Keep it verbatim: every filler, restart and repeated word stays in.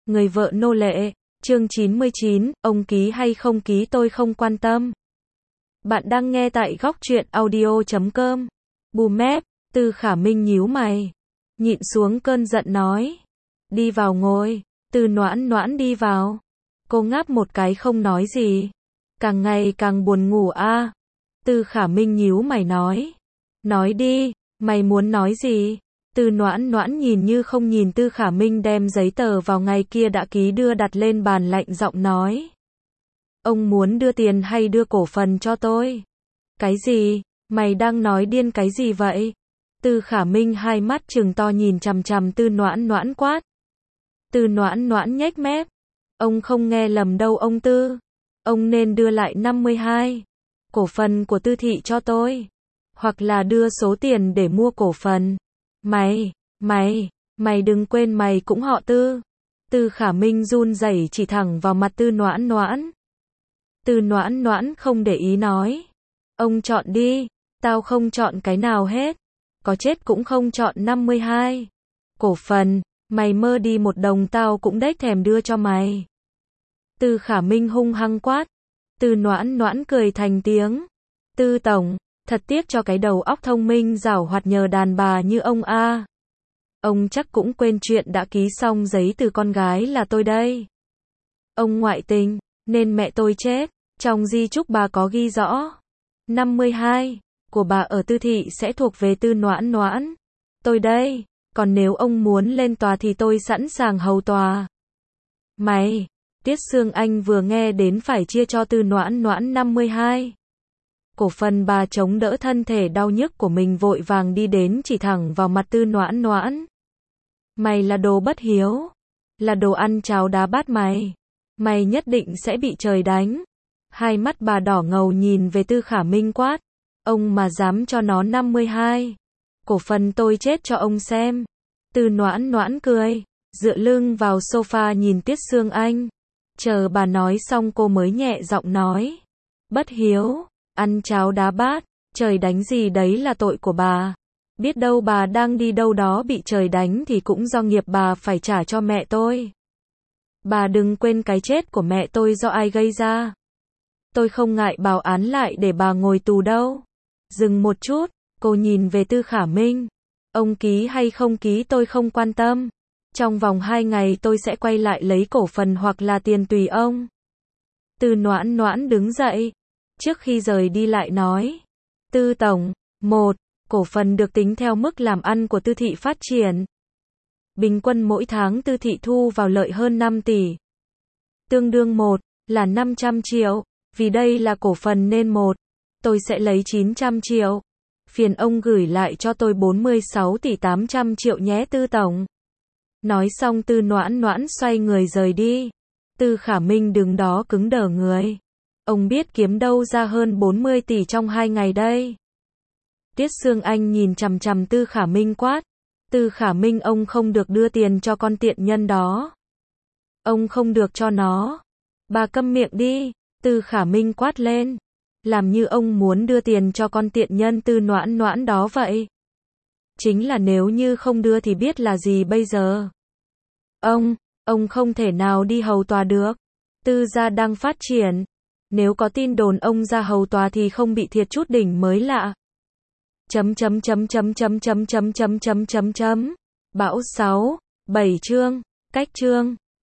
Người vợ nô lệ, chương chín mươi chín, ông ký hay không ký tôi không quan tâm. Bạn đang nghe tại góc truyện audio chấm com. Bù mép, Tư Khả Minh nhíu mày, nhịn xuống cơn giận nói. Đi vào ngồi, Tư Noãn Noãn đi vào. Cô ngáp một cái không nói gì. Càng ngày càng buồn ngủ a. À. Tư Khả Minh nhíu mày nói. Nói đi, mày muốn nói gì? Tư Noãn Noãn nhìn như không nhìn Tư Khả Minh đem giấy tờ vào ngày kia đã ký đưa đặt lên bàn lạnh giọng nói. Ông muốn đưa tiền hay đưa cổ phần cho tôi? Cái gì? Mày đang nói điên cái gì vậy? Tư Khả Minh hai mắt trừng to nhìn chằm chằm Tư Noãn Noãn quát. Tư Noãn Noãn nhếch mép. Ông không nghe lầm đâu ông Tư. Ông nên đưa lại năm mươi hai cổ phần của Tư thị cho tôi. Hoặc là đưa số tiền để mua cổ phần. Mày, mày, mày đừng quên mày cũng họ Tư. Tư Khả Minh run rẩy chỉ thẳng vào mặt Tư Noãn Noãn. Tư Noãn Noãn không để ý nói. Ông chọn đi, tao không chọn cái nào hết. Có chết cũng không chọn năm mươi hai cổ phần, mày mơ đi một đồng tao cũng đếch thèm đưa cho mày. Tư Khả Minh hung hăng quát. Tư Noãn Noãn cười thành tiếng. Tư tổng, thật tiếc cho cái đầu óc thông minh giảo hoạt nhờ đàn bà như ông a. Ông chắc cũng quên chuyện đã ký xong giấy từ con gái là tôi đây. Ông ngoại tình, nên mẹ tôi chết, trong di chúc bà có ghi rõ. năm mươi hai của bà ở Tư thị sẽ thuộc về Tư Noãn Noãn. Tôi đây, còn nếu ông muốn lên tòa thì tôi sẵn sàng hầu tòa. Mày, Tiết Sương Anh vừa nghe đến phải chia cho Tư Noãn Noãn năm mươi hai cổ phần, bà chống đỡ thân thể đau nhức của mình vội vàng đi đến chỉ thẳng vào mặt Tư Noãn Noãn. Mày là đồ bất hiếu, là đồ ăn cháo đá bát mày. Mày nhất định sẽ bị trời đánh. Hai mắt bà đỏ ngầu nhìn về Tư Khả Minh quát. Ông mà dám cho nó năm mươi hai cổ phần tôi chết cho ông xem. Tư Noãn Noãn cười, dựa lưng vào sofa nhìn Tiết Sương Anh. Chờ bà nói xong cô mới nhẹ giọng nói. Bất hiếu, ăn cháo đá bát, trời đánh gì đấy là tội của bà. Biết đâu bà đang đi đâu đó bị trời đánh thì cũng do nghiệp bà phải trả cho mẹ tôi. Bà đừng quên cái chết của mẹ tôi do ai gây ra. Tôi không ngại báo án lại để bà ngồi tù đâu. Dừng một chút, cô nhìn về Tư Khả Minh. Ông ký hay không ký tôi không quan tâm. Trong vòng hai ngày tôi sẽ quay lại lấy cổ phần hoặc là tiền tùy ông. Tư Noãn Noãn đứng dậy. Trước khi rời đi lại nói. Tư tổng, một, cổ phần được tính theo mức làm ăn của Tư thị phát triển. Bình quân mỗi tháng Tư thị thu vào lợi hơn năm tỷ. Tương đương một, là năm trăm triệu. Vì đây là cổ phần nên một, tôi sẽ lấy chín trăm triệu. Phiền ông gửi lại cho tôi bốn mươi sáu tỷ tám trăm triệu nhé Tư tổng. Nói xong Tư Noãn Noãn xoay người rời đi. Tư Khả Minh đứng đó cứng đờ người. Ông biết kiếm đâu ra hơn bốn mươi tỷ trong hai ngày đây. Tiết Sương Anh nhìn chằm chằm Tư Khả Minh quát. Tư Khả Minh, ông không được đưa tiền cho con tiện nhân đó. Ông không được cho nó. Bà câm miệng đi. Tư Khả Minh quát lên. Làm như ông muốn đưa tiền cho con tiện nhân Tư Noãn Noãn đó vậy. Chính là nếu như không đưa thì biết là gì bây giờ. Ông, ông không thể nào đi hầu tòa được. Tư gia đang phát triển. Nếu có tin đồn ông ra hầu tòa thì không bị thiệt chút đỉnh mới lạ. Chấm chấm chấm chấm chấm chấm chấm chấm chấm chấm chấm. Bão sáu, bảy chương, cách chương.